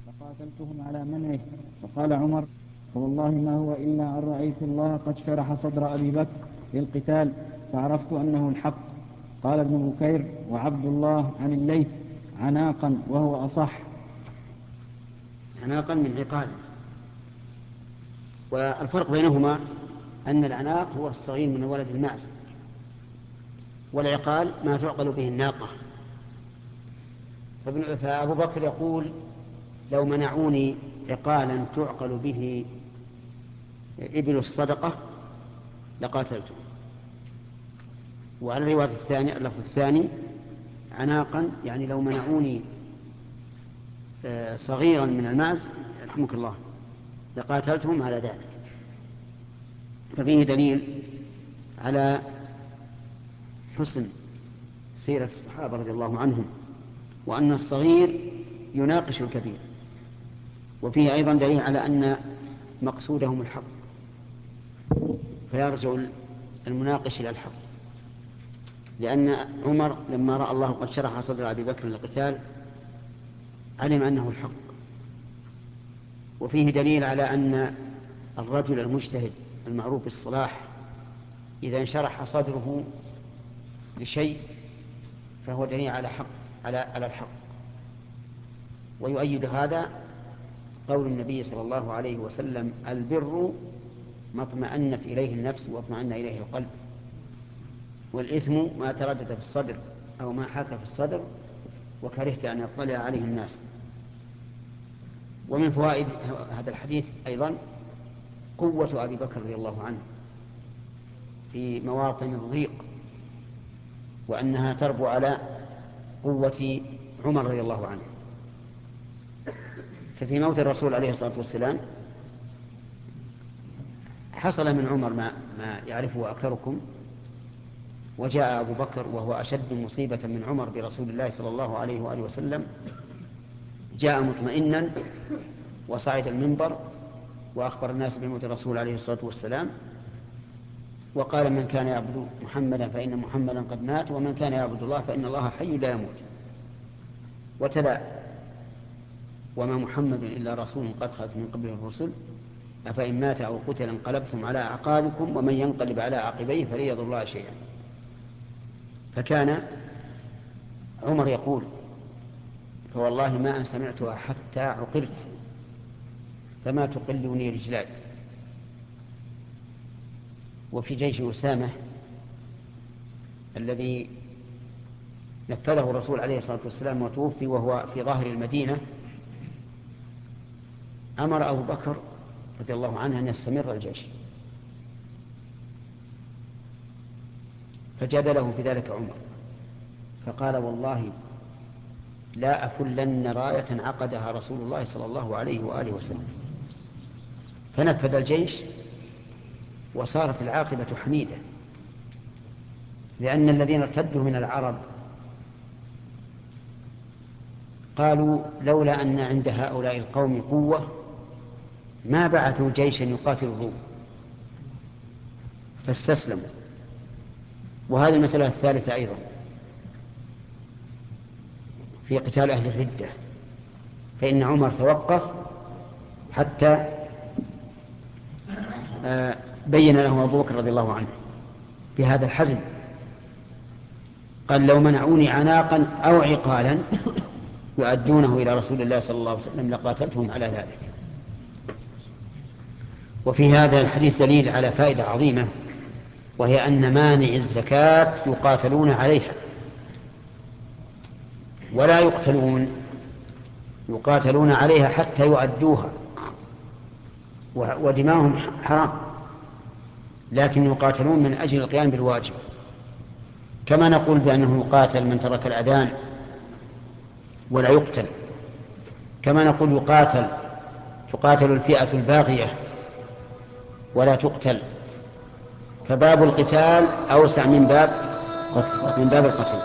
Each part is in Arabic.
فقاتلتهم على منعه. وقال عمر: فوالله ما هو إلا أن رأيت الله قد شرح صدر أبي بكر للقتال فعرفت أنه الحق. قال ابن بكير وعبد الله عن الليث: عناقا، وهو أصح. عناقا من عقال. والفرق بينهما أن العناق هو الصغير من ولد المعز، والعقال ما تعقل به الناقة. فأبو بكر يقول: لو منعوني عقالا تعقل به إبل الصدقة لقاتلته. وعلى الرواية الثانية اللفظ الثاني عناقا، يعني لو منعوني صغيرا من المعز رحمك الله لقاتلتهم على ذلك. ففيه دليل على حسن سيرة الصحابة رضي الله عنهم، وأن الصغير يناقش الكبير. وفيه أيضا دليل على أن مقصودهم الحق، فيرجع المناقش إلى الحق، لأن عمر لما رأى الله قد شرح صدر أبي بكر للقتال علم أنه الحق. وفيه دليل على أن الرجل المجتهد المعروف بالصلاح إذا انشرح صدره لشيء فهو دليل على الحق. ويؤيد هذا قول النبي صلى الله عليه وسلم: البر ما اطمأنت إليه النفس واطمأن إليه القلب، والإثم ما تردد في الصدر أو ما حاك في الصدر وكرهت أن يطلع عليه الناس. ومن فوائد هذا الحديث أيضا قوة أبي بكر رضي الله عنه في مواطن الضيق، وأنها تربو على قوة عمر رضي الله عنه. ففي موت الرسول عليه الصلاة والسلام حصل من عمر ما يعرفه أكثركم، وجاء أبو بكر وهو أشد مصيبة من عمر برسول الله صلى الله عليه وآله وسلم، جاء مطمئنا وصعد المنبر وأخبر الناس بموت الرسول عليه الصلاة والسلام، وقال: من كان يعبد محمدا فإن محمدا قد مات، ومن كان يعبد الله فإن الله حي لا يموت. وتلا: وما محمد إلا رسول قد خلت من قبله الرسل أفإن مات أو قتل انقلبتم على أعقابكم ومن ينقلب على عقبيه فلن يضر الله شيئا. فكان عمر يقول: فوالله ما أن سمعتها حتى عقرت فما تقلني رجلاي. وفي جيش أسامة الذي نفذه الرسول عليه الصلاة والسلام وتوفي وهو في ظاهر المدينة، أمر أبو بكر رضي الله عنه أن يستمر الجيش، فجادله في ذلك عمر فقال: والله لا أكلن راية عقدها رسول الله صلى الله عليه وآله وسلم. فنفذ الجيش وصارت العاقبة حميدة، لأن الذين ارتدوا من العرب قالوا: لولا أن عند هؤلاء القوم قوة ما بعثوا جيشا يقاتل الروم، فاستسلموا. وهذه المسألة الثالثة أيضا في قتال أهل الردة، فإن عمر توقف حتى بين له أبو بكر رضي الله عنه بهذا الحزم. قال: لو منعوني عناقا أو عقالا يؤدونه إلى رسول الله صلى الله عليه وسلم لقاتلتهم على ذلك. وفي هذا الحديث دليل على فائدة عظيمة، وهي أن مانع الزكاة يقاتلون عليها ولا يقتلون، يقاتلون عليها حتى يؤدوها، ودماؤهم حرام، لكن يقاتلون من أجل القيام بالواجب. كما نقول بأنه يقاتل من ترك الأذان ولا يقتل، كما نقول تقاتل الفئة الباغية ولا تقتل. فباب القتال أوسع من باب القتل.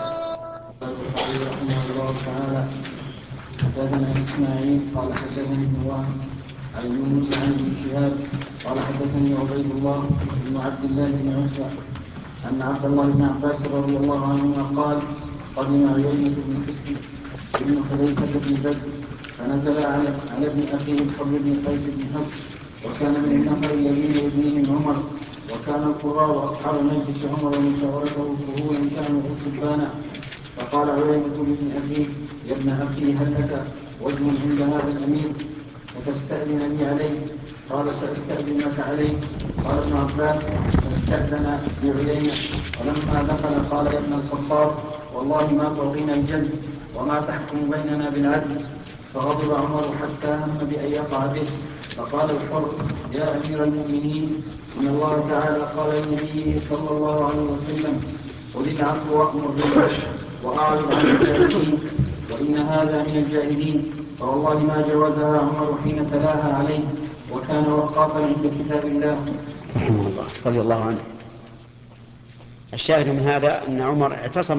الله تعالى حدثنا إسماعيل قال حدثني ابن وهب عن يونس عن ابن شهاب قال حدثني عبيد الله بن عبد الله بن عتبة أن عبد الله بن عباس رضي الله عنهما قال: قدم عيينة بن حسن بن حذيفة بن بدر فنزل على ابن أخيه الحر بن قيس بن حفص، وكان من النفر الذين يدنيهم عمر، وكان القراء أصحاب مجلس عمر ومشاورته فهولا كانوا شبانا. فقال عيينة لابن أخيه: يا ابن أخي هل لك وجه عند هذا الأمير فتستأذنني عليه؟ قال: سأستأذنك عليه. قال ابن عباس: فاستأذن بعيينة. ولما دخل قال: يا ابن الخطاب، والله ما تعطينا الجزم وما تحكم بيننا بالعدل. فغضب عمر حتى هم بأن يقع به. فقال الحر: يا أمير المؤمنين، إن الله تعالى قال لنبيه صلى الله عليه وسلم: خذ العفو وأمر بالعرف وأعرض عن الجاهلين، وإن هذا من الجاهلين. فوالله ما جوزها عمر حين تلاها عليه، وكان وقافا عند كتاب الله رحمه الله رضي الله عنه. الشاهد من هذا أن عمر اعتصم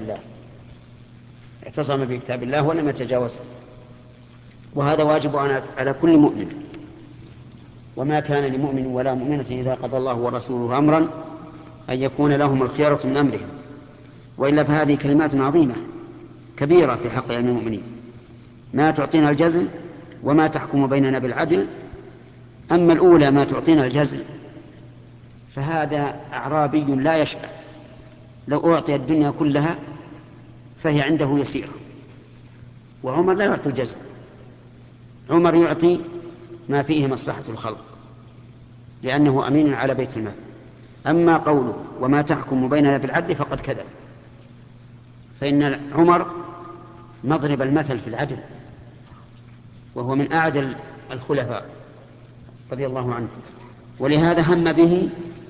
بكتاب الله ولم يتجاوزه، وهذا واجب على كل مؤمن. وما كان لمؤمن ولا مؤمنة إذا قضى الله ورسوله أمرا أن يكون لهم الخيرة من أمرهم، وإلا فهذه كلمات عظيمة كبيرة في حق المؤمنين. ما تعطينا الجزل وما تحكم بيننا بالعدل. أما الأولى ما تعطينا الجزل فهذا أعرابي لا يشبع، لو أعطي الدنيا كلها فهي عنده يسير. وعمر لا يعطي الجزل، عمر يعطي ما فيه مصلحة الخلق لأنه أمين على بيت المال. أما قوله وما تحكم بيننا بالعدل فقد كذب، فإن عمر مضرب المثل في العدل، وهو من أعدل الخلفاء رضي الله عنه. ولهذا هم به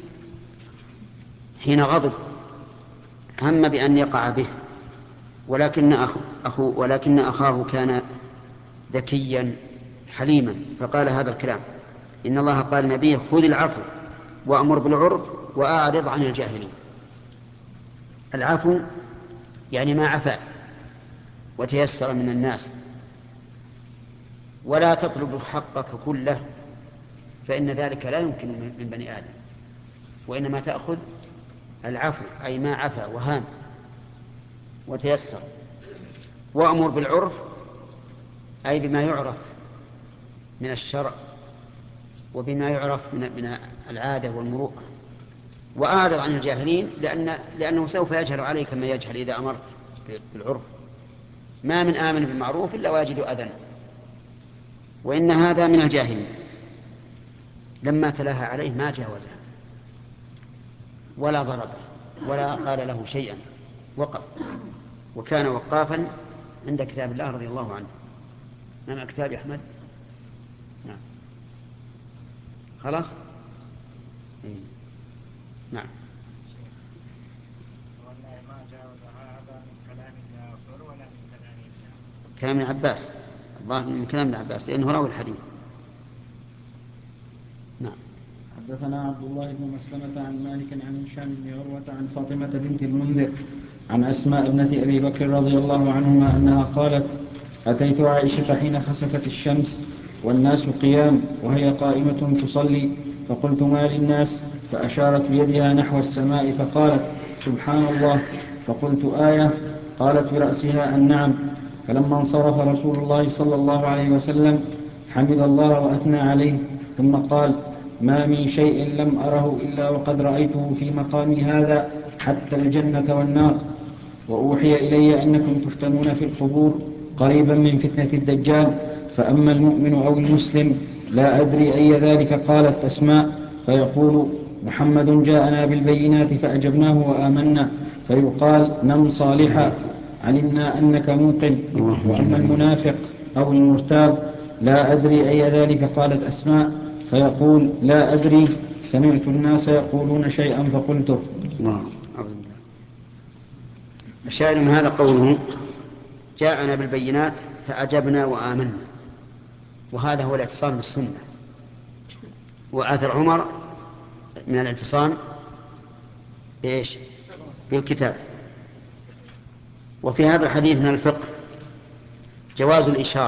حين غضب، هم بأن يقع به، ولكن أخاه كان ذكيا حليما فقال هذا الكلام. إن الله قال لنبيه: خذ العفو وأمر بالعرف وأعرض عن الجاهلين. العفو يعني ما عفا وتيسر من الناس، ولا تطلب حقك كله، فإن ذلك لا يمكن من بني آدم، وإنما تأخذ العفو أي ما عفا وهان وتيسر. وأمر بالعرف أي بما يعرف من الشرع وبما يعرف من العادة والمروءة. وأعرض عن الجاهلين لأنه سوف يجهل عليك ما يجهل إذا أمرت بالعرف. ما من آمن بالمعروف إلا ويجد أذى، وإن هذا من الجاهلين. لما تلاها عليه ما جاوزها ولا ضربه ولا قال له شيئا، وقف وكان وقافا عند كتاب الله رضي الله عنه. نعم كتاب أحمد. نعم خلاص. نعم. كلام ابن عباس، الله من كلام ابن عباس لأنه راوي الحديث. نعم. حدثنا عبد الله بن مسلمة عن مالك عن هشام بن عروة عن فاطمة بنت المنذر عن أسماء ابنة أبي بكر رضي الله عنهما أنها قالت: أتيت عائشة حين خسفت الشمس والناس قيام وهي قائمة تصلي، فقلت: ما للناس؟ فأشارت بيدها نحو السماء فقالت: سبحان الله. فقلت: آية؟ قالت برأسها: النعم. فلما انصرف رسول الله صلى الله عليه وسلم حمد الله وأثنى عليه، ثم قال: ما من شيء لم أره إلا وقد رأيته في مقامي هذا حتى الجنة والنار. وأوحي إلي أنكم تفتنون في القبور قريبا من فتنة الدجال، فأما المؤمن أو المسلم لا أدري أي ذلك. قالت أسماء: فيقول: محمد جاءنا بالبينات فأجبناه وآمنا، فيقال: نم صالحا علمنا أنك موقن. وأما المنافق أو المرتاب لا أدري أي ذلك. قالت أسماء: فيقول: لا أدري، سمعت الناس يقولون شيئا فقلته. الشاهد من هذا قوله: جاءنا بالبينات فأجبنا وآمنا، وهذا هو الاعتصام بالسنة. وآثر عمر من الاعتصام بإيش؟ بالكتاب. وفي هذا الحديث من الفقه جواز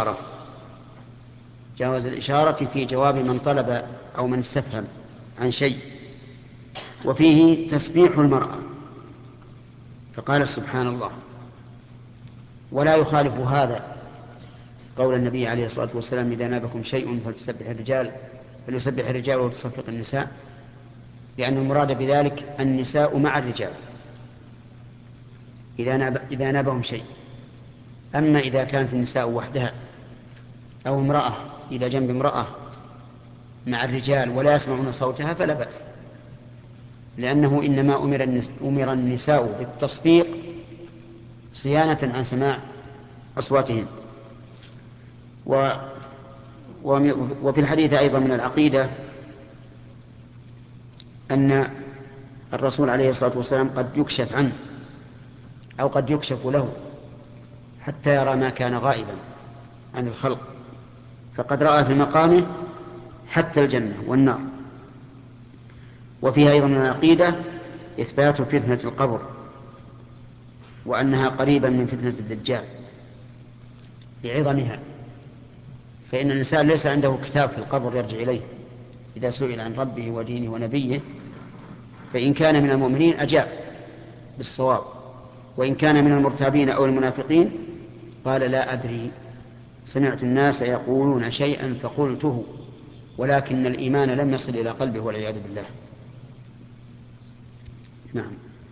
الإشارة في جواب من طلب أو من استفهم عن شيء، وفيه تسبيح المرأة، فقال سبحان الله. ولا يخالف هذا قول النبي عليه الصلاة والسلام: إذا نابكم شيء فليسبح الرجال وتصفق النساء، لأن المراد بذلك النساء مع الرجال إذا نابهم شيء. أما إذا كانت النساء وحدها أو امرأة إلى جنب امرأة مع الرجال ولا يسمعون صوتها فلا بأس، لأنه إنما أمر النساء بالتصفيق صيانة عن سماع أصواتهم. وفي الحديث أيضا من العقيدة أن الرسول عليه الصلاة والسلام قد يكشف عنه أو قد يكشف له حتى يرى ما كان غائبا عن الخلق، فقد رأى في مقامه حتى الجنة والنار. وفيها أيضا من العقيدة إثبات فتنة القبر، وأنها قريبا من فتنة الدجال لعظمها، فإن الإنسان ليس عنده كتاب في القبر يرجع إليه إذا سئل عن ربه ودينه ونبيه، فإن كان من المؤمنين أجاب بالصواب، وإن كان من المرتابين أو المنافقين قال: لا أدري، سمعت الناس يقولون شيئا فقلته، ولكن الإيمان لم يصل إلى قلبه والعياذ بالله. نعم.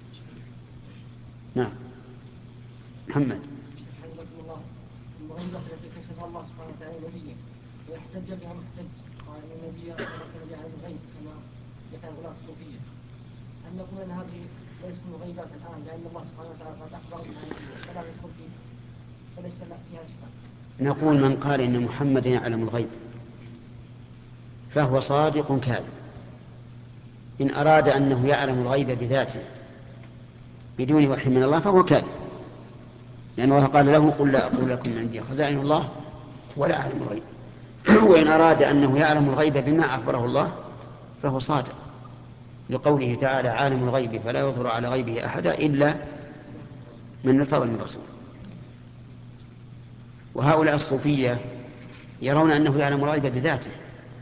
نعم. محمد. المغيبة التي كشفها الله سبحانه وتعالى نبيه ويحتج بها محتج، قال ان النبي صلى الله عليه وسلم يعلم الغيب كما يفعل غلاة الصوفية. أن نقول أن هذه ليست مغيبات الآن لأن الله سبحانه وتعالى قد أخبر بها فلا يدخل فيه، فليس فيها إشكال. نقول: من قال إن محمد يعلم الغيب فهو صادق كاذب. إن أراد أنه يعلم الغيب بذاته بدون وحي من الله فهو كاذب، لأن الله قال له: قل لا أقول لكم عندي خزائن الله ولا أعلم الغيب. وإن أراد أنه يعلم الغيب بما أخبره الله فهو صادق، لقوله تعالى: عالم الغيب فلا يظهر على غيبه أحدا إلا من ارتضى من رسول. وهؤلاء الصوفية يرون أنه يعلم الغيب بذاته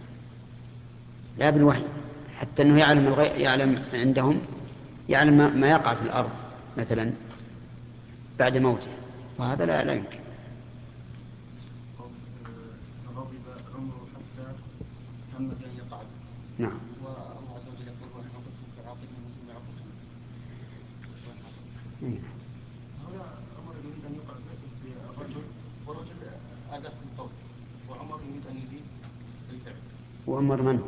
لا بالوحي، حتى أنه يعلم عندهم يعلم ما يقع في الأرض مثلا بعد موته، وهذا لا يمكن. غضب عمره حتى هم بأن يقع. نعم. والله عز وجل يقول: وإن عقدتم فعاقبوا مثل ما عقدتم. هنا عمر يريد أن يقع بالرجل والرجل أداة الطول، وعمر يريد أن يزيد الفعل. وعمر من هو؟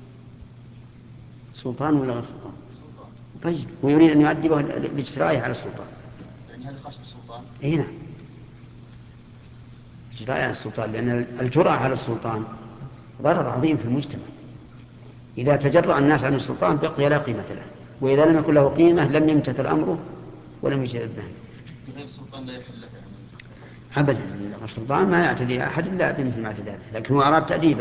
سلطان ولا غير سلطان؟ سلطان. طيب، ويريد أن يؤدبه لاجترائه على السلطان. يعني هذا خاص بالسلطان؟ اي نعم، اجتراء على السلطان، لأن الجرأة على السلطان ضرر عظيم في المجتمع. إذا تجرأ الناس عن السلطان بقي لا قيمة له، وإذا لم يكن له قيمة لم يمتثل أمره ولم يجرب به. غير السلطان لا يحل له أبدا، السلطان ما يعتدي أحد إلا بمثل ما اعتدى به، لكن هو أراد تأديبه.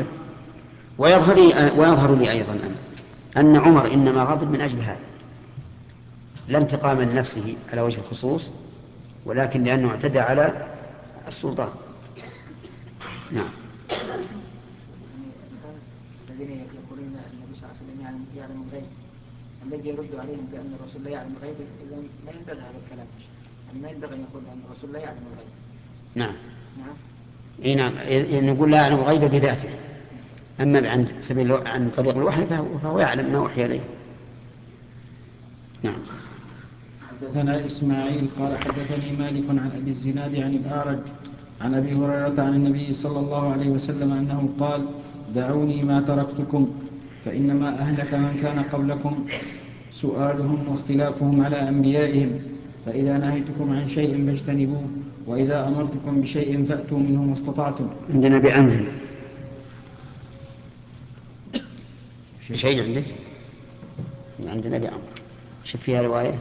ويظهر لي أيضا أن عمر إنما غضب من أجل هذا، لا انتقاما لنفسه على وجه الخصوص، ولكن لأنه اعتدى على السلطان. نعم. الذين يقولون أن النبي صلى الله عليه وسلم يعلم الغيب، الذي يرد عليهم بأن الرسول لا يعلم الغيب، إذا لا ينبغي هذا الكلام، يعني ما ينبغي أن يقول أن الرسول لا يعلم الغيب. نعم. نعم. اي نعم، نقول لا يعلم الغيب بذاته، أما عن طريق الوحي فهو يعلم ما وحي إليه. نعم. حدثنا إسماعيل قال حدثني مالك عن أبي الزناد عن الأعرج عن أبي هريرة عن النبي صلى الله عليه وسلم أنه قال: دعوني ما تركتكم، فإنما أهلك من كان قبلكم سؤالهم واختلافهم على أنبيائهم، فإذا نهيتكم عن شيء فاجتنبوه، وإذا أمرتكم بشيء فأتوا منه ما استطعتم. عندنا بأمر شيء عندك؟ عندنا بأمر. شوف فيها رواية.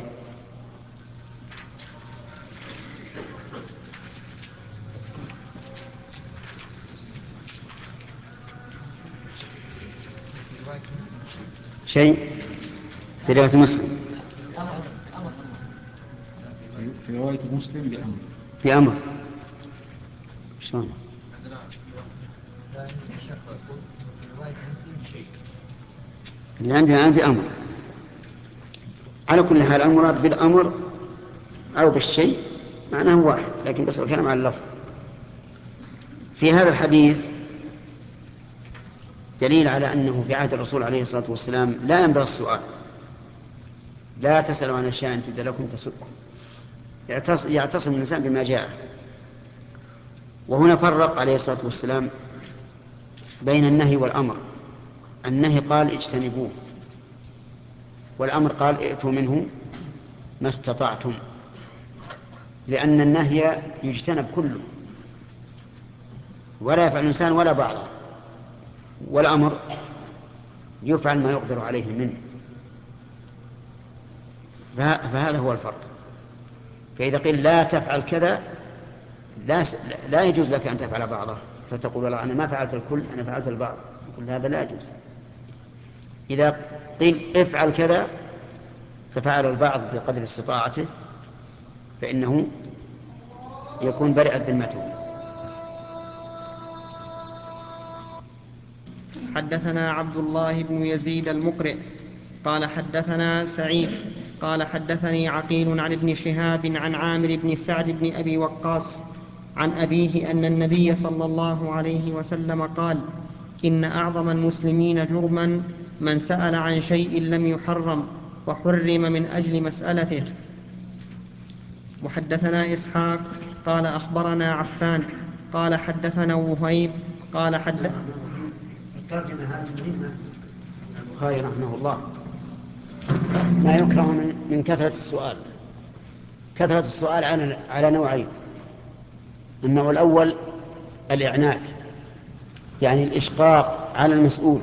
شيء في رواية مسلم. في رواية مسلم بأمر. بأمر شلون؟ اللي عندنا الآن بأمر. على كل حال المراد بالأمر أو بالشيء معناه واحد، لكن بس الكلام على اللفظ. في هذا الحديث دليل على أنه في عهد الرسول عليه الصلاة والسلام لا ينبغي السؤال، لا تسألوا عن أشياء إن تبد لكم تسؤكم، يعتصم الإنسان بما جاء. وهنا فرق عليه الصلاة والسلام بين النهي والأمر. النهي قال اجتنبوه، والأمر قال ائتوا منه ما استطعتم، لأن النهي يجتنب كله ولا يفعل الإنسان ولا بعضه، والأمر يفعل ما يقدر عليه منه. فهذا هو الفرق. فإذا قيل لا تفعل كذا لا يجوز لك أن تفعل بعضه، فتقول والله أنا ما فعلت الكل، أنا فعلت البعض، كل هذا لا يجوز. إذا قيل افعل كذا ففعل البعض بقدر استطاعته فإنه يكون برئت ذمته. حدثنا عبد الله بن يزيد المقرئ قال حدثنا سعيد قال حدثني عقيل عن ابن شهاب عن عامر بن سعد بن أبي وقاص عن أبيه أن النبي صلى الله عليه وسلم قال: إن أعظم المسلمين جرما من سأل عن شيء لم يحرم وحرم من أجل مسألته. وحدثنا إسحاق قال أخبرنا عفان قال حدثنا وهيب قال الترجمة هذه مهمة. البخاري رحمه الله ما يكره من كثرة السؤال. كثرة السؤال على نوعين: النوع الأول الإعنات، يعني الإشقاق على المسؤول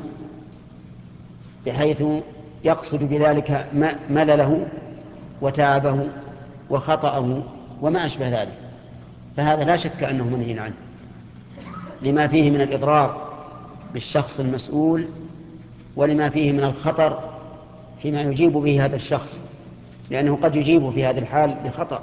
بحيث يقصد بذلك ملله وتعبه وخطأه وما أشبه ذلك، فهذا لا شك أنه منهي عنه لما فيه من الإضرار بالشخص المسؤول ولما فيه من الخطر فيما يجيب به هذا الشخص، لأنه قد يجيب في هذه الحال بخطأ.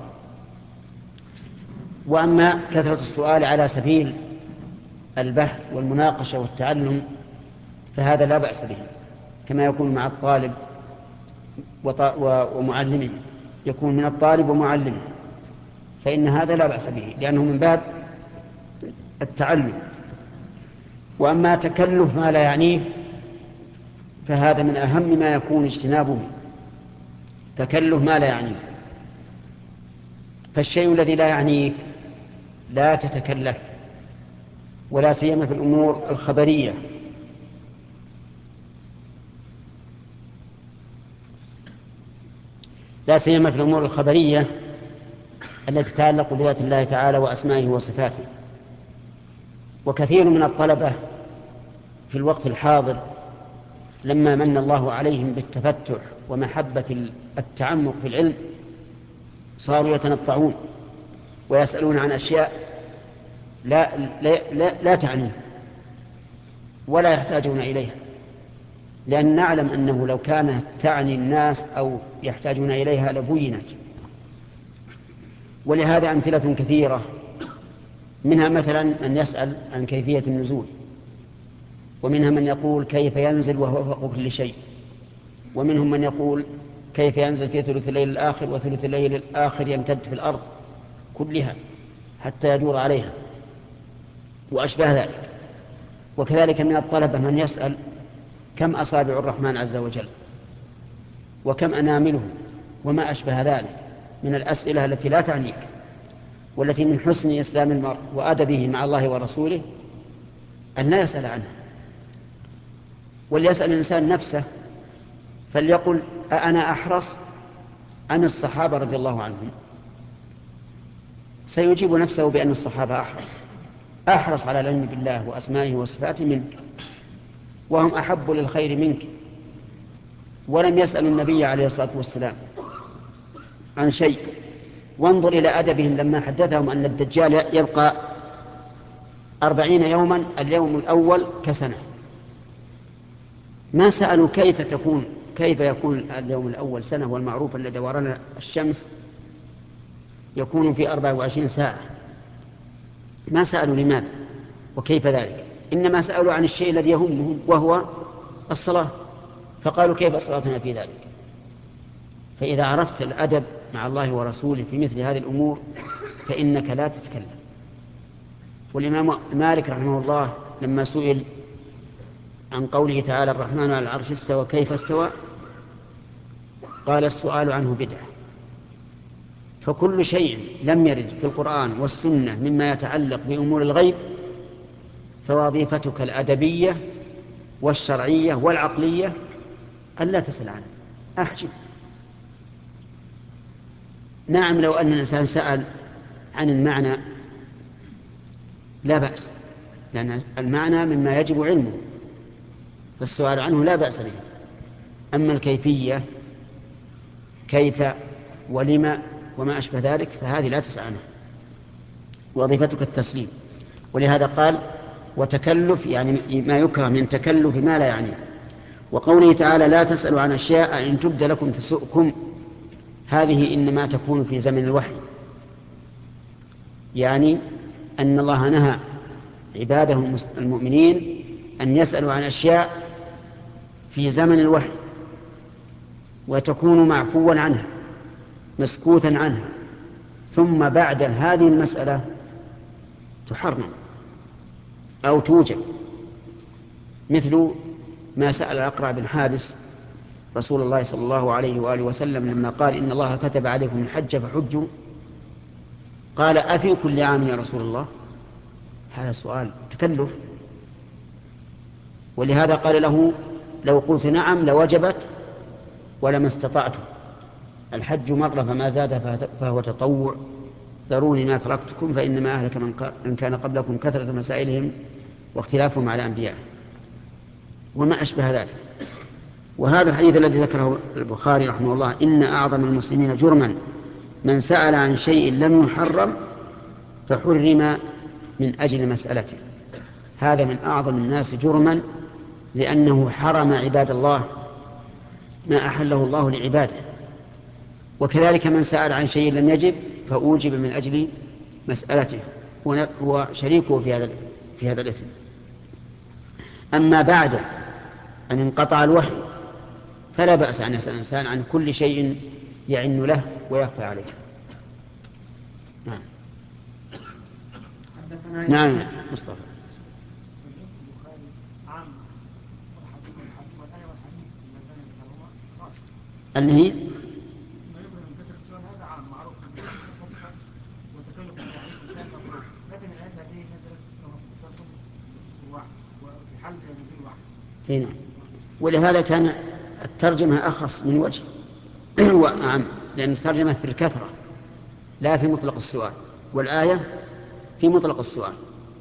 وأما كثرة السؤال على سبيل البحث والمناقشة والتعلم فهذا لا بأس به، كما يكون مع الطالب ومعلمه، يكون من الطالب ومعلمه، فإن هذا لا بأس به لأنه من باب التعلم. وأما تكلف ما لا يعنيه فهذا من أهم ما يكون اجتنابه، تكلف ما لا يعنيه. فالشيء الذي لا يعنيك لا تتكلف، ولا سيما في الأمور الخبرية. لا سيما في الأمور الخبرية التي تتعلق بذات الله تعالى وأسمائه وصفاته. وكثير من الطلبة في الوقت الحاضر لما من الله عليهم بالتفتح ومحبة التعمق في العلم صاروا يتنطعون ويسألون عن أشياء لا تعنيه ولا يحتاجون إليها، لأن نعلم أنه لو كانت تعني الناس أو يحتاجون إليها لبينت. ولهذا أمثلة كثيرة، منها مثلا من يسأل عن كيفية النزول، ومنها من يقول كيف ينزل وهو فوق كل شيء، ومنهم من يقول كيف ينزل في ثلث الليل الآخر وثلث الليل الآخر يمتد في الأرض كلها حتى يدور عليها وأشبه ذلك. وكذلك من الطلبة من يسأل كم أصابع الرحمن عز وجل وكم أنامله وما أشبه ذلك من الأسئلة التي لا تعنيك، والتي من حسن إسلام المرء وأدبه مع الله ورسوله أن لا يسأل عنها. وليسأل الإنسان نفسه فليقل أأنا أحرص أم الصحابة رضي الله عنهم؟ سيجيب نفسه بأن الصحابة أحرص على العلم بالله وأسمائه وصفاته منك، وهم أحب للخير منك، ولم يسألوا النبي عليه الصلاة والسلام عن شيء. وانظر إلى أدبهم لما حدثهم أن الدجال يبقى 40 يوما، اليوم الأول كسنة. ما سألوا كيف يكون اليوم الأول سنة، والمعروف أن دوران الشمس يكون في 24 ساعة. ما سألوا لماذا وكيف ذلك، إنما سألوا عن الشيء الذي يهمهم وهو الصلاة، فقالوا كيف صلاتنا في ذلك. فإذا عرفت الأدب مع الله ورسوله في مثل هذه الأمور فإنك لا تتكلم، والإمام مالك رحمه الله لما سئل عن قوله تعالى الرحمن على العرش استوى كيف استوى قال السؤال عنه بدعة. فكل شيء لم يرد في القرآن والسنة مما يتعلق بأمور الغيب فوظيفتك الأدبية والشرعية والعقلية ألا تسأل عنه، أحجب. نعم لو أن الإنسان سأل عن المعنى لا بأس، لأن المعنى مما يجب علمه فالسؤال عنه لا بأس به. أما الكيفية كيف ولما وما أشبه ذلك فهذه لا تسأل عنها، وظيفتك التسليم. ولهذا قال وتكلف يعني ما يكره من تكلف ما لا يعني. وقوله تعالى لا تسألوا عن أشياء إن تبد لكم تسؤكم، هذه إنما تكون في زمن الوحي، يعني أن الله نهى عباده المؤمنين أن يسألوا عن أشياء في زمن الوحي وتكون معفوا عنها مسكوتا عنها، ثم بعد هذه المسألة تحرم أو توجب، مثل ما سأل الأقرع بن حابس رسول الله صلى الله عليه وآله وسلم لما قال إن الله كتب عليكم الحج فحجوا، قال أفي كل عام يا رسول الله؟ هذا سؤال تكلف. ولهذا قال له لو قلت نعم لوجبت ولما استطعت، الحج مرة فما زاد فهو تطوع، ذروني ما تركتكم فإنما أهلك من كان قبلكم كثرة مسائلهم واختلافهم على أنبيائهم وما أشبه ذلك. وهذا الحديث الذي ذكره البخاري رحمه الله إن أعظم المسلمين جرما من سأل عن شيء لم يحرم فحرم من أجل مسألته، هذا من أعظم الناس جرما لأنه حرم عباد الله ما أحله الله لعباده. وكذلك من سأل عن شيء لم يجب فأوجب من أجل مسألته هو شريكه في هذا الإثم. أما بعد أن انقطع الوحي فلا بأس أن يسأل الإنسان عن كل شيء يعن له ويخفى عليه. نعم مصطفى. اللي هي هنا، ولهذا كان الترجمة أخص من وجه وأعم، لأن الترجمة في الكثرة لا في مطلق السؤال، والآية في مطلق السؤال.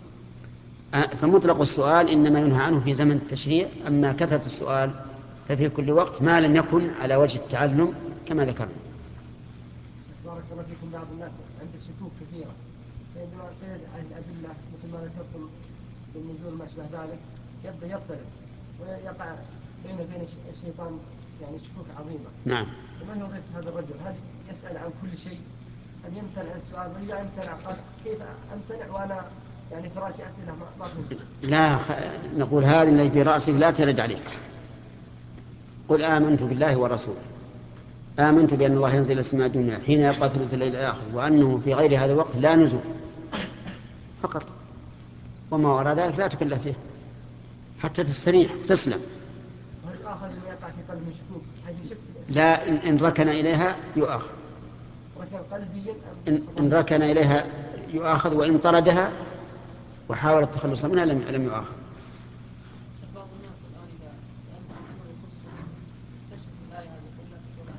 فمطلق السؤال إنما ينهى عنه في زمن التشريع، أما كثرة السؤال ففي كل وقت ما لم يكن على وجه التعلم كما ذكرنا. بارك الله فيكم. بعض الناس عند شكوك كثيرة فإنما تجد الأدلة مثل ما ذكرتم بالنزول ما أشبه ذلك يبدأ يضطرب ويقع بينه وبين الشيطان يعني شكوك عظيمة. نعم. ومن وظيفة هذا الرجل؟ هل يسأل عن كل شيء؟ هل يمتنع السؤال ولا يمتنع؟ قال كيف أمتنع وأنا يعني في رأسي أسئلة ما تنزل؟ لا نقول هذه اللي في رأسك لا ترد عليك. قل آمنت بالله ورسوله، آمنت بأن الله ينزل إلى السماء الدنيا حين يبقى ثلث الليل الآخر وأنه في غير هذا الوقت لا نزول فقط، وما وراء ذلك لا تكلف فيه حتى تستريح وتسلم. والآخر اللي يقع في قلب الشكوك لا إن ركن إليها يؤاخذ، ركن قلبيا إن ركن إليها يؤاخذ، وإن طردها وحاول التخلص منها لم يؤاخذ. بعض الناس الآن إذا سألت عن أمر يخص استشهد الآية هذه كلها تسأل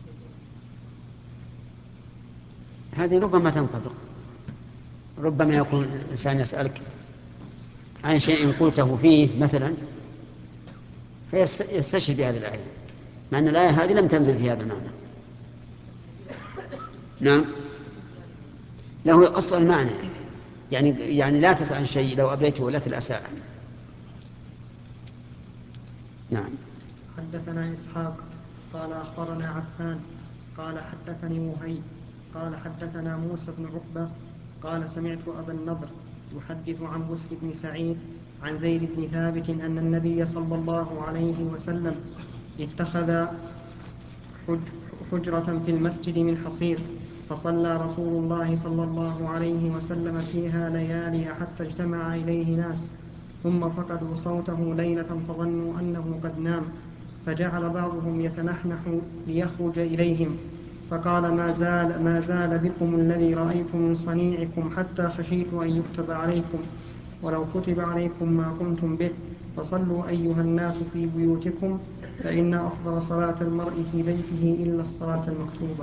عن هذه ربما تنطبق، ربما يكون الإنسان يسألك عن شيء قلته فيه مثلا فيستشهد بهذه الآية مع أن الآية هذه لم تنزل في هذا المعنى. نعم له أصل المعنى، يعني لا تسأل عن شيء لو أبيته لك الأساء. نعم. حدثنا إسحاق قال أخبرنا عفان قال حدثني وهيب قال حدثنا موسى بن عقبة قال سمعت أبا النضر يحدث عن بسر بن سعيد عن زيد بن ثابت أن النبي صلى الله عليه وسلم اتخذ حجرة في المسجد من حصير فصلى رسول الله صلى الله عليه وسلم فيها ليالي حتى اجتمع إليه ناس، ثم فقدوا صوته ليلة فظنوا أنه قد نام، فجعل بعضهم يتنحنح ليخرج إليهم، فقال ما زال بكم الذي رأيت من صنيعكم حتى خشيت أن يكتب عليكم، ولو كتب عليكم ما قمتم به، فصلوا أيها الناس في بيوتكم، فإن أفضل صلاة المرء في بيته إلا الصلاة المكتوبة.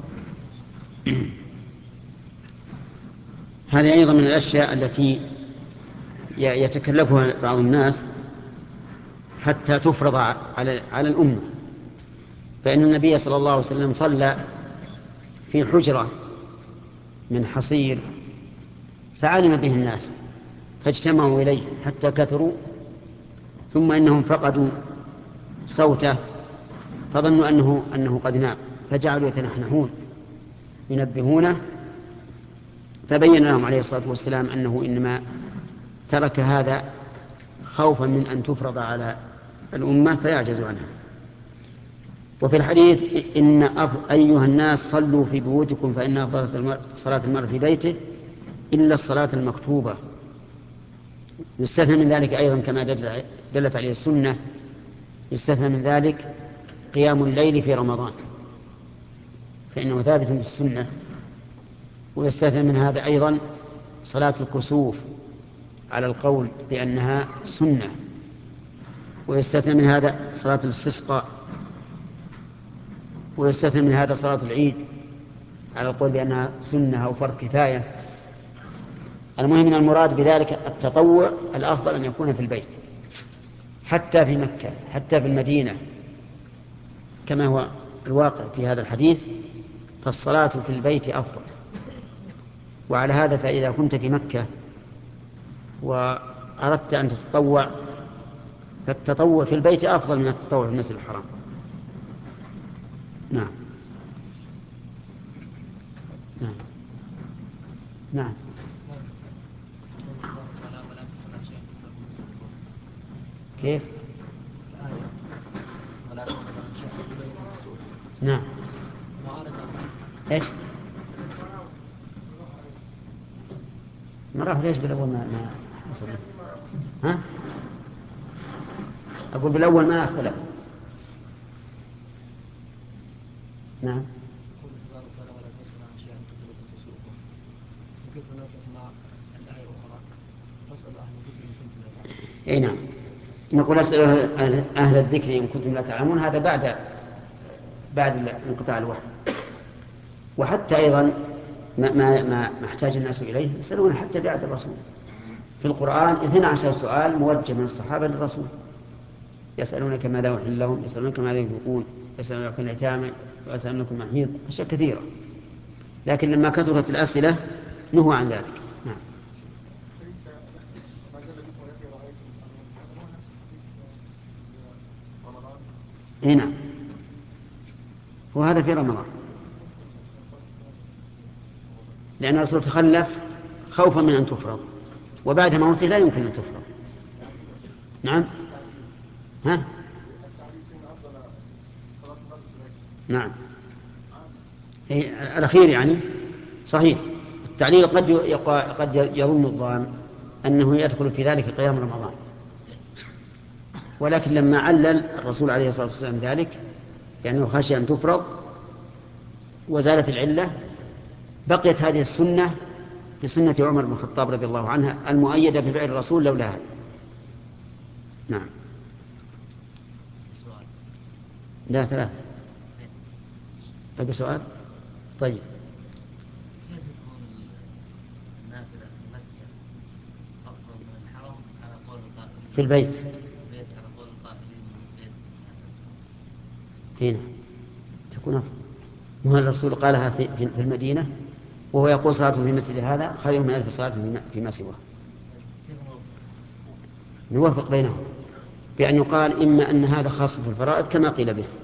هذه أيضا من الأشياء التي يتكلفها بعض الناس حتى تفرض على الأمة، فإن النبي صلى الله عليه وسلم صلى في حجرة من حصير فعلم به الناس فاجتمعوا إليه حتى كثروا، ثم إنهم فقدوا صوته فظنوا أنه قد نام، فجعلوا يتنحنحون ينبهونه، فبين لهم عليه الصلاة والسلام أنه إنما ترك هذا خوفا من أن تفرض على الأمة فيعجز عنها. وفي الحديث إن أيها الناس صلوا في بيوتكم فإن أفضل صلاة المرء في بيته إلا الصلاة المكتوبة. يستثنى من ذلك أيضا كما دلت عليه السنة، يستثنى من ذلك قيام الليل في رمضان فإنه ثابت بالسنة، ويستثنى من هذا أيضا صلاة الكسوف على القول بأنها سنة، ويستثنى من هذا صلاة الاستسقاء، ويستثنى من هذا صلاة العيد على القول بأنها سنة أو فرض كفاية. المهم من المراد بذلك التطوع الأفضل أن يكون في البيت، حتى في مكة حتى في المدينة كما هو الواقع في هذا الحديث، فالصلاة في البيت أفضل. وعلى هذا فإذا كنت في مكة وأردت أن تتطوع فالتطوع في البيت أفضل من التطوع في المسجد الحرام. نعم نعم نعم. كيف؟ نعم. ايش؟ مراه ليش بالأول ما حصل؟ ها؟ أقول بالأول ما اختلف. نعم. اي نعم، نقول اسأل أهل الذكر إن كنتم لا تعلمون، هذا بعد انقطاع الوحي. وحتى أيضا ما احتاج الناس إليه يسألون حتى بعد الرسول. في القرآن 12 سؤال موجه من الصحابة للرسول، يسألونك ماذا أحل لهم، يسألونك ماذا ينفقون، يسألونك عن اليتامى، ويسألونك عن المحيض، أشياء كثيرة، لكن لما كثرت الأسئلة نهوا عن ذلك. نعم. هنا وهذا في رمضان، لأن الرسول تخلف خوفا من أن تفرض، وبعد موته لا يمكن أن تفرض. نعم. ها؟ نعم. الأخير يعني صحيح. التعليل قد يظن الظان أنه يدخل في ذلك قيام رمضان، ولكن لما علل الرسول عليه الصلاة والسلام ذلك لأنه خشي أن تفرض وزالت العلة، بقيت هذه السنة بسنة عمر بن الخطاب رضي الله عنها المؤيدة بفعل الرسول لولا هذا. نعم. لا 3. بقي سؤال. طيب. في البيت هنا تكون أفضل. وهو الرسول قالها في المدينة، وهو يقول صلاته في مسجد هذا خير من 1000 صلاة فيما سواه. نوافق بينهم بأن يقال إما أن هذا خاص في الفرائض كما قيل به،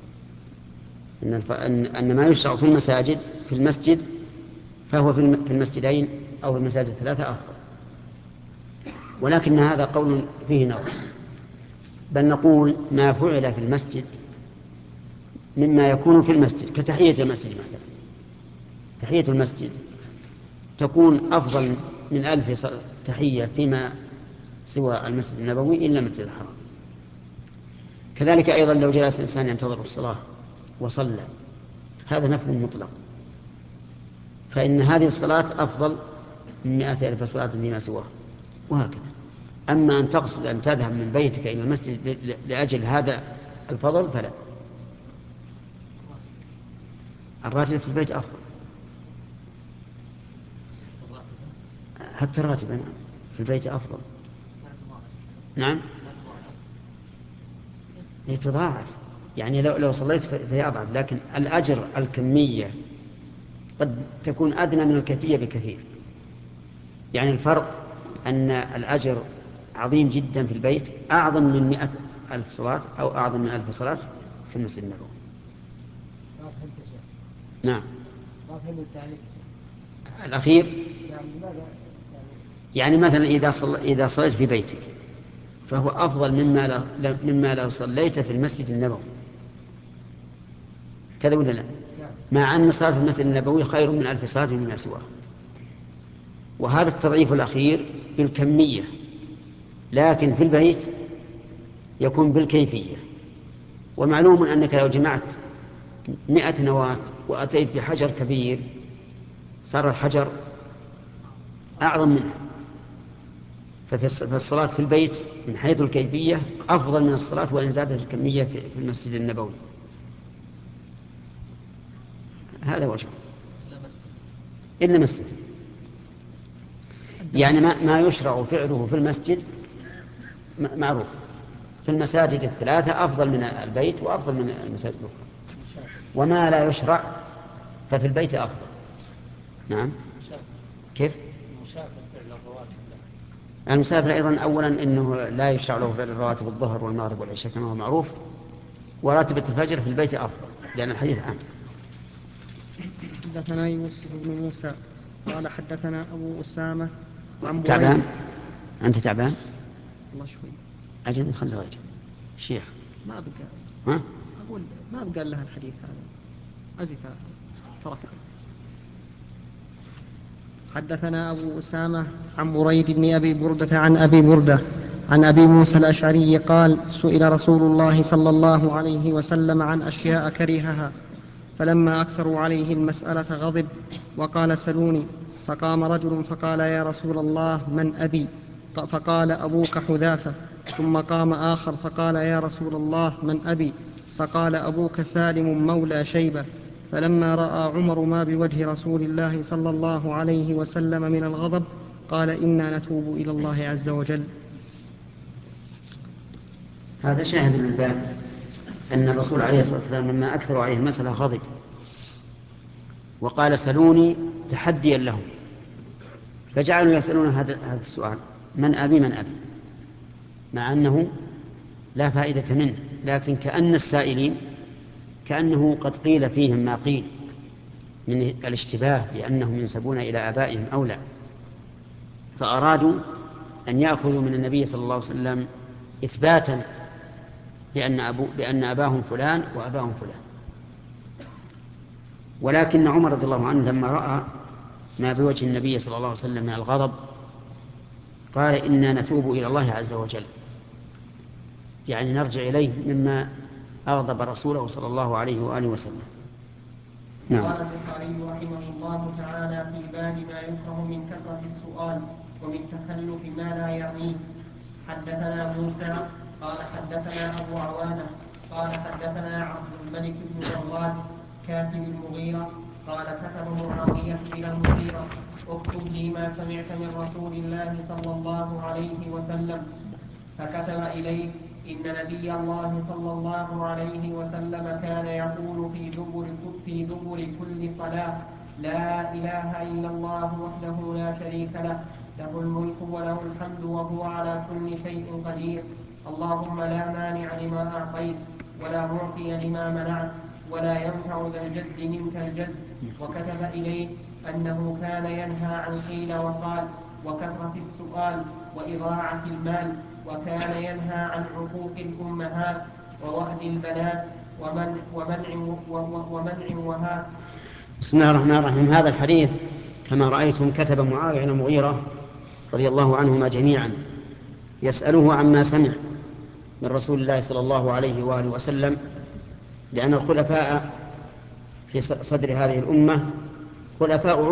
أن ما يشرع في المساجد في المسجد فهو في المسجدين أو في المساجد 3 أفضل، ولكن هذا قول فيه نظر، بل نقول ما فعل في المسجد مما يكون في المسجد كتحية المسجد مثلا تحية المسجد تكون أفضل من 1000 تحية فيما سوى المسجد النبوي إلا المسجد الحرام. كذلك أيضا لو جلس إنسان ينتظر الصلاة وصلى، هذا نفل مطلق، فإن هذه الصلاة أفضل من 100,000 صلاة فيما سواه، وهكذا. أما أن تقصد أن تذهب من بيتك إلى المسجد لأجل هذا الفضل فلا. الراتب في البيت أفضل، حتى الراتب في البيت أفضل. نعم، يتضاعف، يعني لو صليت فهي أضعف، لكن الأجر الكمية قد تكون أدنى من الكيفية بكثير. يعني الفرق أن الأجر عظيم جدا في البيت، أعظم من 100,000 صلاة أو أعظم من 1000 صلاة في المسجد النبوي. نعم. الأخير يعني مثلا إذا صليت في بيتك فهو أفضل مما لو صليت في المسجد النبوي، كذا ولا لا؟ مع أن الصلاة في المسجد النبوي خير من 1000 صلاة مما سواه. وهذا التضعيف الأخير بالكمية، لكن في البيت يكون بالكيفية. ومعلوم أنك لو جمعت 100 نواة وأتيت بحجر كبير صار الحجر أعظم منها. فالصلاة في البيت من حيث الكيفية أفضل من الصلاة وإن زادت الكمية في المسجد النبوي. هذا وجه إلا مسجد، يعني ما يشرع فعله في المسجد معروف، في المساجد الثلاثة أفضل من البيت وأفضل من المساجد الأخرى، وما لا يشرع ففي البيت أفضل. نعم. كيف؟ المسافر أيضا أولا إنه لا يشرع له فعل الرواتب الظهر والمغرب والعشاء كما هو معروف، وراتبة الفجر في البيت أفضل لأن الحديث عام. حدثنا يوسف بن موسى قال حدثنا أبو أسامة عن تعبان؟ أنت تعبان؟ الله شوي. أجل خلي غير الشيخ ما بقى. أقول ما بقى لها الحديث هذا أزفة تركه. حدثنا أبو أسامة عن بريد بن أبي بردة عن أبي بردة عن أبي موسى الأشعري قال سئل رسول الله صلى الله عليه وسلم عن أشياء كرهها، فلما أكثروا عليه المسألة غضب وقال سلوني، فقام رجل فقال يا رسول الله من أبي؟ فقال أبوك حذافة. ثم قام آخر فقال يا رسول الله من أبي؟ فقال أبوك سالم مولى شيبة. فلما رأى عمر ما بوجه رسول الله صلى الله عليه وسلم من الغضب قال إنا نتوب إلى الله عز وجل. هذا شاهد للباب أن الرسول عليه الصلاة والسلام لما أكثروا عليه المسألة غضب وقال سلوني تحديا لهم، فجعلوا يسألون هذا السؤال من أبي من أبي، مع أنه لا فائدة منه، لكن كأن السائلين كأنه قد قيل فيهم ما قيل من الاشتباه بأنهم ينسبون إلى آبائهم أو لا، فأرادوا أن يأخذوا من النبي صلى الله عليه وسلم إثباتا بأن أباهم فلان وأباهم فلان. ولكن عمر رضي الله عنه لما رأى ما بوجه النبي صلى الله عليه وسلم من الغضب قال إنا نتوب إلى الله عز وجل، يعني نرجع إليه مما أغضب رسوله صلى الله عليه وآله وسلم. نعم. قال البخاري رحمه الله تعالى في باب ما يكره من كثرة السؤال ومن تخلف ما لا يعنيه. حدثنا موسى قال حدثنا أبو عوانة قال حدثنا عبد الملك بن مروان كاتب المغيرة قال كتب معاوية إلى المغيرة اكتب لي ما سمعت من رسول الله صلى الله عليه وسلم، فكتب إليه إن نبي الله صلى الله عليه وسلم كان يقول في دبر كل صلاة لا إله إلا الله وحده لا شريك له له الملك وله الحمد وهو على كل شيء قدير اللهم لا مانع لما أعطيت ولا معطي لما منعت ولا ينفع ذا الجد منك الجد. وكتب إليه أنه كان ينهى عن قيل وقال وكثرة السؤال وإضاعة المال، وكان ينهى عن عقوق الأمهات ووأد البنات ومنع وهات. بسم الله الرحمن الرحيم. هذا الحديث كما رأيتم كتب معاوية بن المغيرة رضي الله عنهما جميعا يسأله عما سمع من رسول الله صلى الله عليه وآله وسلم، لأن الخلفاء في صدر هذه الأمة خلفاء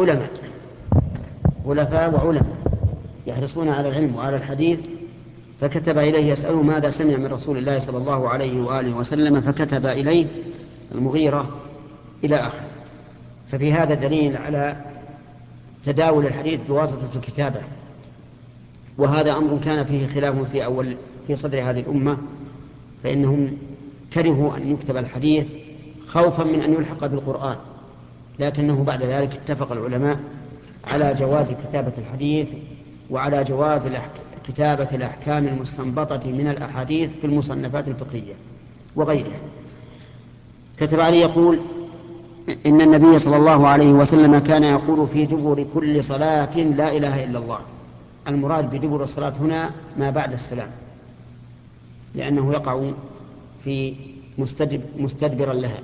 وعلماء يحرصون على العلم وعلى الحديث، فكتب إليه يسأله ماذا سمع من رسول الله صلى الله عليه وآله وسلم، فكتب إليه المغيرة إلى آخره. ففي هذا دليل على تداول الحديث بواسطة الكتابة، وهذا أمر كان فيه خلاف في صدر هذه الأمة، فإنهم كرهوا أن يكتب الحديث خوفا من أن يلحق بالقرآن، لكنه بعد ذلك اتفق العلماء على جواز كتابة الحديث وعلى جواز كتابة الأحكام المستنبطة من الأحاديث في المصنفات الفقهية وغيرها. كتب علي يقول إن النبي صلى الله عليه وسلم كان يقول في دبر كل صلاة لا إله إلا الله. المراد بدبر الصلاة هنا ما بعد السلام، لأنه يقع في مستدبرا لها.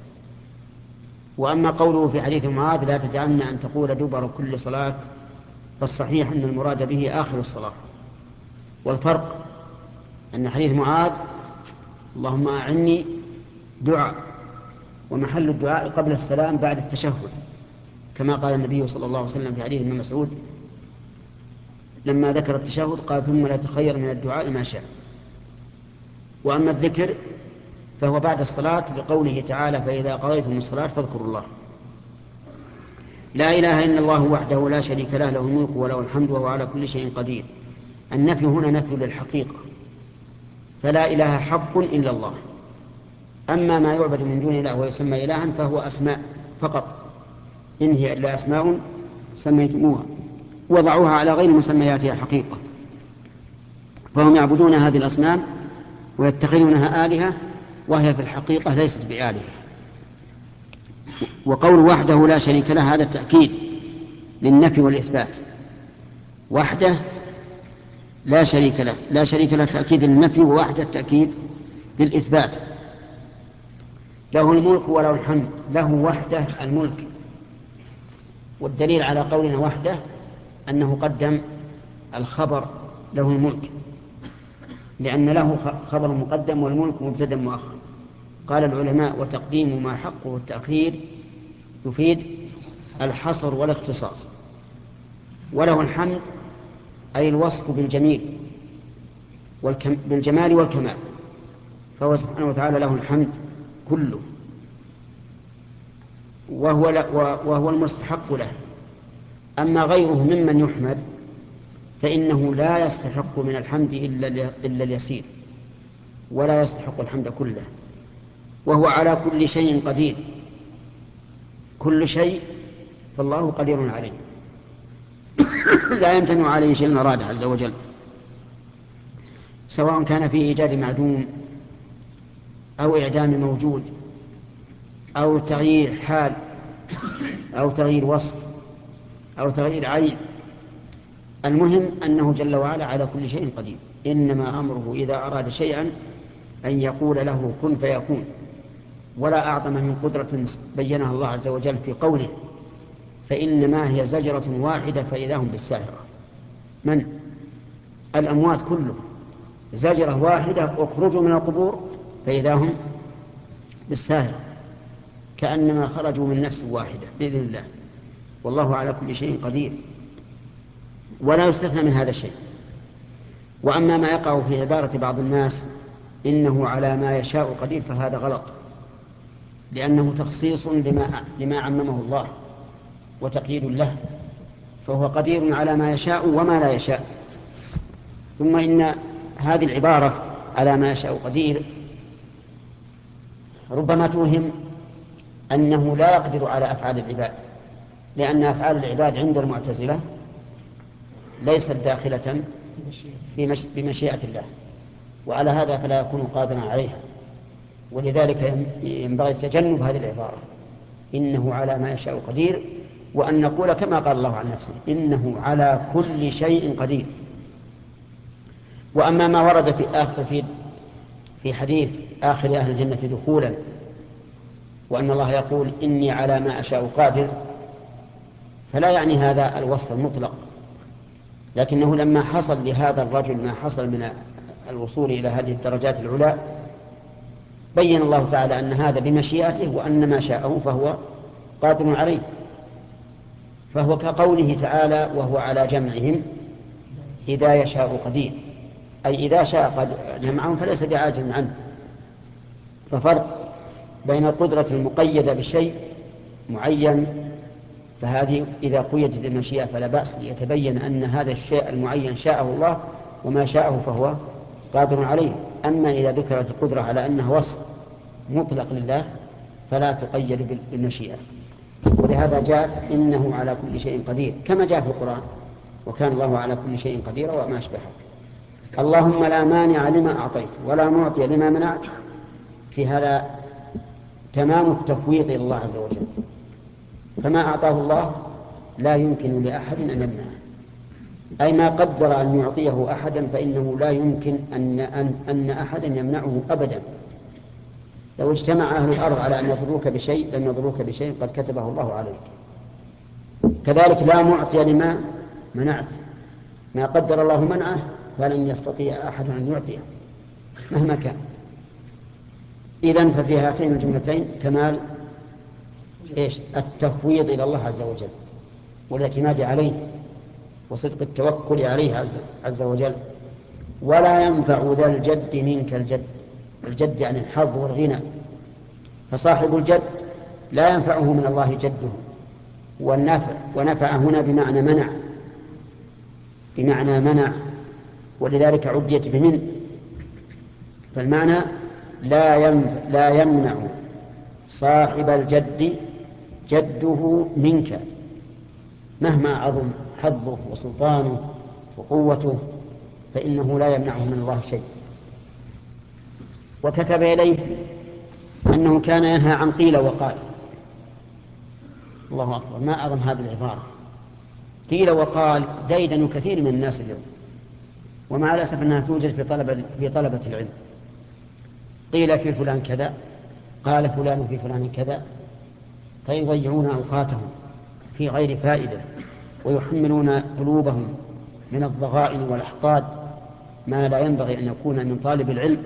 وأما قوله في حديث معاذ لا تجعلنا أن تقول دبر كل صلاة، فالصحيح أن المراد به آخر الصلاة. والفرق أن حديث معاذ اللهم أعني دعاء، ومحل الدعاء قبل السلام بعد التشهد، كما قال النبي صلى الله عليه وسلم في حديث ابن مسعود لما ذكر التشهد قال ثم لا تخير من الدعاء ما شاء. وأما الذكر فهو بعد الصلاة لقوله تعالى فإذا قضيتم الصلاة فاذكروا الله. لا إله إلا الله وحده لا شريك له، له الملك وله الحمد وهو على كل شيء قدير. النفي هنا نفي للحقيقة، فلا إله حق إلا الله. أما ما يعبد من دون الله ويسمى إلها فهو أسماء فقط، إن هي إلا أسماء سميتموها وضعوها على غير مسمياتها حقيقة، فهم يعبدون هذه الأصنام ويتخذونها آلهة وهي في الحقيقة ليست بآلهة. وقول وحده لا شريك له هذا التأكيد للنفي والإثبات. وحده لا شريك له، لا شريك له تأكيد للنفي، ووحده التأكيد للإثبات. له الملك وله الحمد، له وحده الملك. والدليل على قولنا وحده أنه قدم الخبر له الملك، لأن له خبر مقدم والملك مبتدأ مؤخر. قال العلماء وتقديم ما حقه التأخير يفيد الحصر والاختصاص. وله الحمد أي الوصف بالجمال والكمال، فهو سبحانه وتعالى له الحمد كله، وهو المستحق له. أما غيره ممن يحمد فإنه لا يستحق من الحمد إلا اليسير، ولا يستحق الحمد كله. وهو على كل شيء قدير، كل شيء فالله قدير عليه لا يمتنع عليه شيء أراده عز وجل، سواء كان فيه إيجاد معدوم أو إعدام موجود أو تغيير حال أو تغيير وصف أو تغيير عين. المهم أنه جل وعلا على كل شيء قدير. إنما أمره إذا أراد شيئا أن يقول له كن فيكون. ولا أعظم من قدرة بينها الله عز وجل في قوله فإنما هي زجرة واحدة فإذا هم بالساهرة. من الأموات كله زجرة واحدة اخرجوا من القبور فإذا هم بالساهرة، كأنما خرجوا من نفس واحدة بإذن الله. والله على كل شيء قدير ولا يستثنى من هذا الشيء. وأما ما يقع في عبارة بعض الناس إنه على ما يشاء قدير فهذا غلط، لأنه تخصيص لما عممه الله وتقييد له، فهو قدير على ما يشاء وما لا يشاء. ثم إن هذه العبارة على ما يشاء قدير ربما توهم أنه لا يقدر على أفعال العباد، لأن أفعال العباد عند المعتزلة ليست داخلة بمشيئة الله، وعلى هذا فلا يكون قادرا عليها. ولذلك ينبغي تجنب هذه العبارة إنه على ما يشاء قدير، وأن نقول كما قال الله عن نفسه إنه على كل شيء قدير. وأما ما ورد في حديث آخر أهل الجنة دخولا وأن الله يقول إني على ما أشاء قادر، فلا يعني هذا الوصف المطلق، لكنه لما حصل لهذا الرجل ما حصل من الوصول إلى هذه الدرجات العلى بين الله تعالى أن هذا بمشيئته، وأن ما شاءه فهو قادر عليه. فهو كقوله تعالى وهو على جمعهم إذا يشاء قدير، أي إذا شاء قد جمعهم فليس بعاجز عنه. ففرق بين القدرة المقيدة بشيء معين، فهذه إذا قيدت بالمشيئة فلا بأس، ليتبين أن هذا الشيء المعين شاءه الله، وما شاءه فهو قادر عليه. أما إذا ذكرت القدرة على أنها وصف مطلق لله فلا تقيد بالمشيئة. ولهذا جاءت إنه على كل شيء قدير كما جاء في القرآن، وكان الله على كل شيء قدير وما أشبهه. اللهم لا مانع لما أعطيت ولا معطي لما منعت، في هذا تمام التفويض إلى الله عز وجل، فما أعطاه الله لا يمكن لأحد أن يمنعه، أي ما قدر أن يعطيه أحدا فإنه لا يمكن أن أحدا يمنعه أبدا. لو اجتمع أهل الأرض على أن يضروك بشيء لم يضروك بشيء قد كتبه الله عليك. كذلك لا معطي لما منعت، ما قدر الله منعه فلن يستطيع أحد أن يعطيه مهما كان. إذن ففي هاتين الجملتين كمال التفويض إلى الله عز وجل والاعتماد عليه وصدق التوكل عليه عز وجل. ولا ينفع ذا الجد منك الجد، الجد يعني الحظ والغنى، فصاحب الجد لا ينفعه من الله جده. ونفع هنا بمعنى منع، ولذلك عديت بمن، فالمعنى لا يمنع صاحب الجد جده منك مهما عظم حظه وسلطانه وقوته، فإنه لا يمنعه من الله شيء. وكتب إليه أنه كان ينهى عن قيل وقال. الله أكبر، ما أعظم هذه العبارة، قيل وقال ديدن كثير من الناس اليوم، ومع الأسف أنها توجد في طلبة العلم. قيل في فلان كذا، قال فلان في فلان كذا، فيضيعون أوقاتهم في غير فائدة، ويحملون قلوبهم من الضغائن والأحقاد ما لا ينبغي أن يكون من طالب العلم،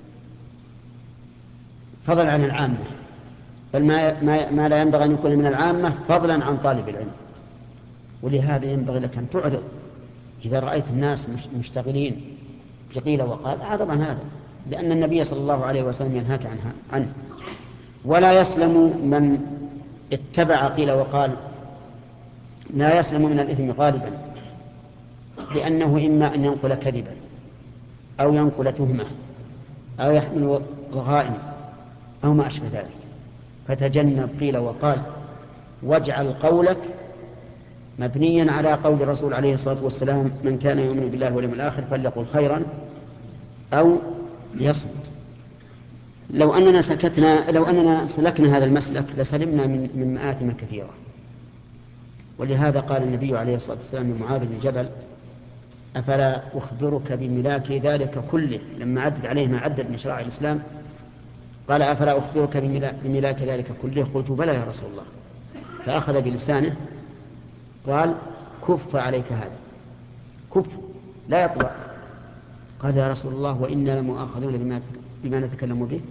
فضلا عن العامة، بل ما لا ينبغي أن يكون من العامة فضلا عن طالب العلم. ولهذا ينبغي لك أن تعرض إذا رأيت الناس مشتغلين بقيل وقال، أعرض عن هذا، لأن النبي صلى الله عليه وسلم ينهاك عنه. ولا يسلم من اتبع قيل وقال، لا يسلم من الإثم غالبا، لأنه إما أن ينقل كذبا أو ينقل تهمة أو يحمل ضغائن أو ما أشبه ذلك. فتجنب قيل وقال، واجعل قولك مبنيا على قول الرسول عليه الصلاة والسلام: من كان يؤمن بالله واليوم الآخر فليقل خيرا أو ليصمت. لو أننا سلكنا هذا المسلك لسلمنا من مآثم كثيرة. ولهذا قال النبي عليه الصلاة والسلام لمعاذ بن جبل: أفلا أخبرك بملاك ذلك كله؟ لما عدد عليه ما عدد من شرائع الإسلام قال: أفلا أخبرك بملاك ذلك كله؟ قلت: بلى يا رسول الله. فأخذ بلسانه قال: كف عليك هذا، كف لا يطلع. قال: يا رسول الله وإنا لمؤاخذون بما نتكلم به.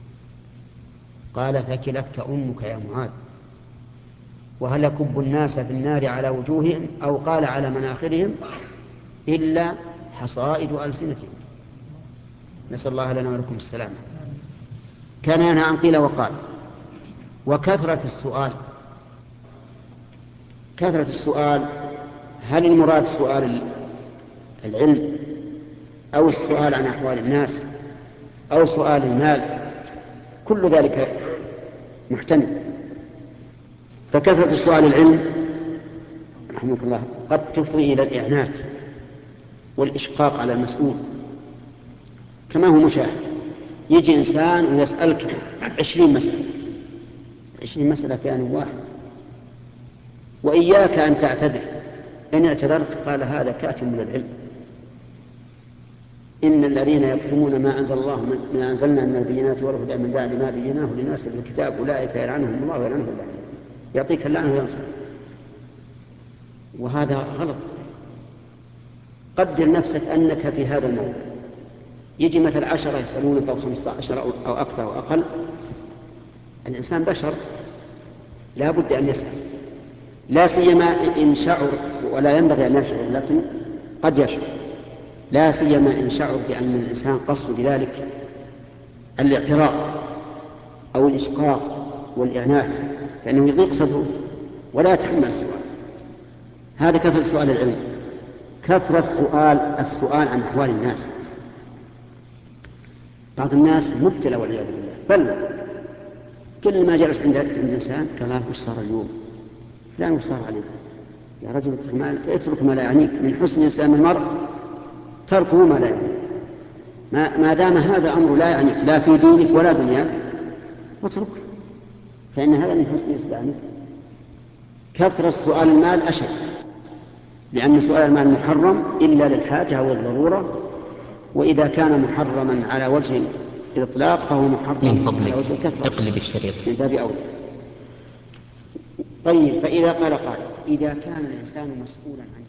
قال: ثكلتك أمك يا معاذ، وهل يكب الناس في النار على وجوههم أو قال على مناخرهم إلا حصائد ألسنتهم. نسأل الله لنا ولكم السلامة. كان ينهى عن قيل وقال. وكثرة السؤال، كثرة السؤال، هل المراد سؤال العلم أو السؤال عن أحوال الناس أو سؤال المال؟ كل ذلك محتمل. فكثرة السؤال العلم رحمك الله قد تفضي إلى الإعنات والإشقاق على المسؤول، كما هو مشاهد. يجي إنسان ويسألك 20 مسألة في آن واحد، وإياك أن تعتذر. إن اعتذرت قال: هذا كاتم من العلم. إن الذين يكتمون ما أنزلنا من البينات والهدى من بعد ما بيناه للناس في الكتاب أولئك يلعنهم الله ويلعنهم الله، يعطيك اللعنة وينصر. وهذا غلط. قدر نفسك أنك في هذا الموضوع، يجي مثل 10 يسألونك أو 15 أو أكثر أو أقل. الإنسان بشر لا بد أن يسأل، لا سيما إن شعر، ولا ينبغي أن يشعر لكن قد يشعر، لا سيما إن شعر بأن الإنسان قصد بذلك الاعتراض أو الإشقاق والإعنات، فإنه يضيق صدره ولا يتحمل السؤال. هذا كثرة سؤال العلم، كثرة السؤال عن أحوال الناس. بعض الناس مبتلى والعياذ بالله، بل كل ما جلس عند إنسان قال وش صار اليوم فلان وش صار عليه، يا رجل اترك ما لا يعنيك. من حسن إسلام المرء تركه ما لا يعنيك. ما دام هذا الأمر لا يعنيك لا في دينك ولا دنياك واتركه، فإن هذا من حسن إسلامك. كثرة سؤال المال أشد، لأن سؤال المال محرم إلا للحاجة والضرورة، وإذا كان محرما على وجه الإطلاق فهو محرم على وجه الكثرة. اقلب الشريط من باب أولى. طيب، فإذا قال قائل إذا كان الإنسان مسؤولا عن